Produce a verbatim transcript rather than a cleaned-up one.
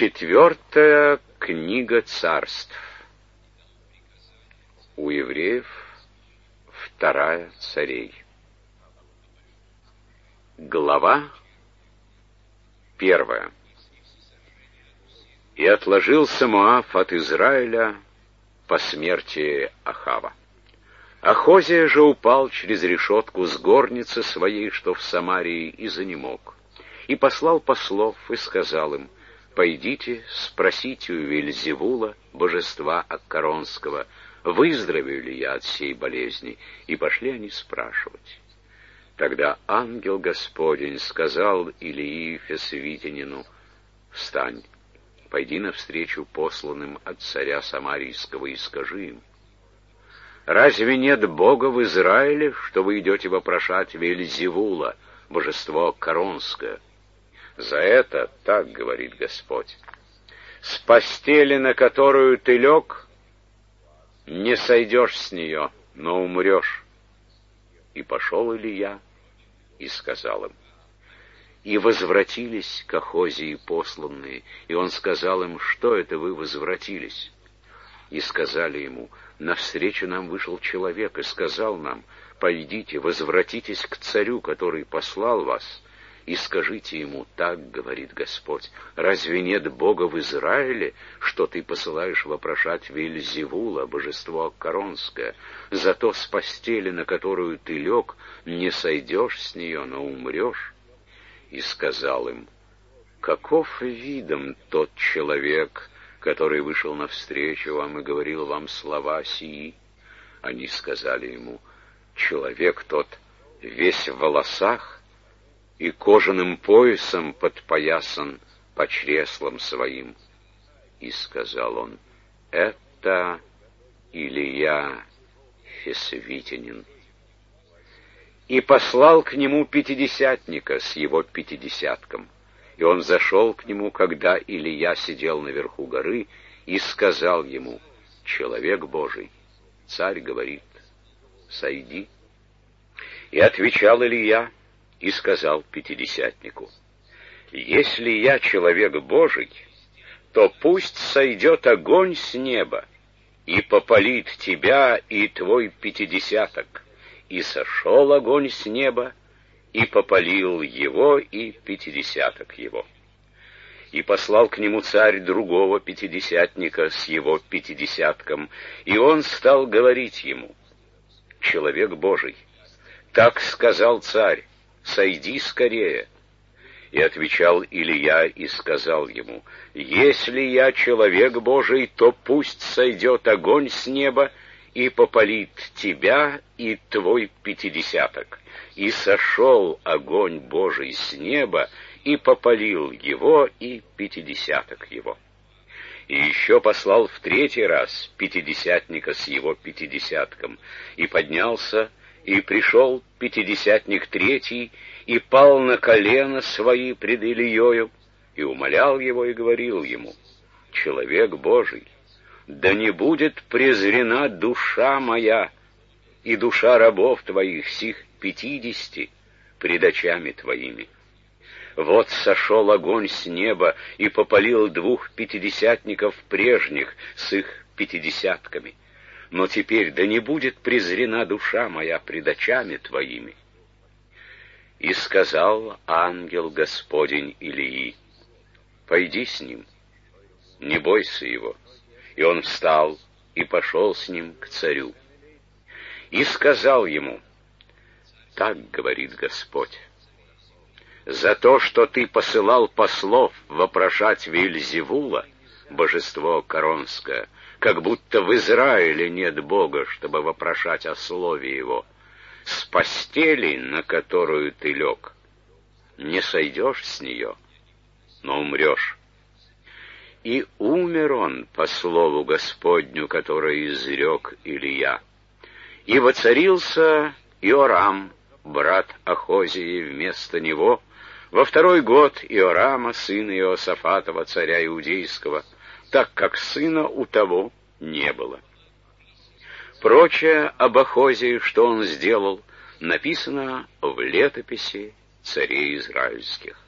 Четвертая книга царств. У евреев вторая царей. Глава первая. И отложился Моав от Израиля по смерти Ахава. Ахозия же упал через решетку с горницы своей, что в Самарии, и занемог. И послал послов, и сказал им: «Пойдите, спросите у Вельзевула, божества Аккаронского, выздоровею ли я от сей болезни». И пошли они спрашивать. Тогда ангел Господень сказал Илии Фесвитянину: «Встань, пойди навстречу посланным от царя Самарийского и скажи им: разве нет Бога в Израиле, что вы идете вопрошать Вельзевула, божество Аккаронское? За это так говорит Господь: с постели, на которую ты лег, не сойдешь с нее, но умрешь». И пошел Илия и сказал им. И возвратились к Ахозии посланные, и он сказал им: что это вы возвратились? И сказали ему: навстречу нам вышел человек и сказал нам: пойдите, возвратитесь к царю, который послал вас, и скажите ему: так говорит Господь: разве нет Бога в Израиле, что ты посылаешь вопрошать Вельзевула, божество Аккаронское? Зато с постели, на которую ты лег, не сойдешь с нее, но умрешь. И сказал им: каков видом тот человек, который вышел навстречу вам и говорил вам слова сии? Они сказали ему: человек тот весь в волосах и кожаным поясом подпоясан по чреслам своим. И сказал он: это Илия Фесвитянин. И послал к нему пятидесятника с его пятидесятком. И он зашел к нему, когда Илия сидел наверху горы, и сказал ему: человек Божий, царь говорит: сойди. И отвечал Илия и сказал пятидесятнику: если я человек Божий, то пусть сойдет огонь с неба и попалит тебя и твой пятидесяток. И сошел огонь с неба и попалил его и пятидесяток его. И послал к нему царь другого пятидесятника с его пятидесятком, и он стал говорить ему: человек Божий, так сказал царь, сойди скорее. И отвечал Илия и сказал ему: если я человек Божий, то пусть сойдет огонь с неба и попалит тебя и твой пятидесяток. И сошел огонь Божий с неба и попалил его и пятидесяток его. И еще послал в третий раз пятидесятника с его пятидесятком, и поднялся, и пришел пятидесятник третий, и пал на колено свои пред Илиею, и умолял его, и говорил ему: человек Божий, да не будет презрена душа моя и душа рабов твоих, сих пятидесяти, пред очами твоими. Вот сошел огонь с неба и попалил двух пятидесятников прежних с их пятидесятками. Но теперь да не будет презрена душа моя пред очами твоими. И сказал ангел Господень Илии: пойди с ним, не бойся его. И он встал и пошел с ним к царю. И сказал ему: так говорит Господь: за то, что ты посылал послов вопрошать Вельзевула, божество Аккаронское, как будто в Израиле нет Бога, чтобы вопрошать о слове его, с постели, на которую ты лег, не сойдешь с нее, но умрешь. И умер он по слову Господню, которое изрек Илия. И воцарился Иорам, брат Ахозии, вместо него, во второй год Иорама, сына Иосафатова, царя Иудейского, так как сына у того не было. Прочее об Ахозии, что он сделал, написано в летописи царей израильских.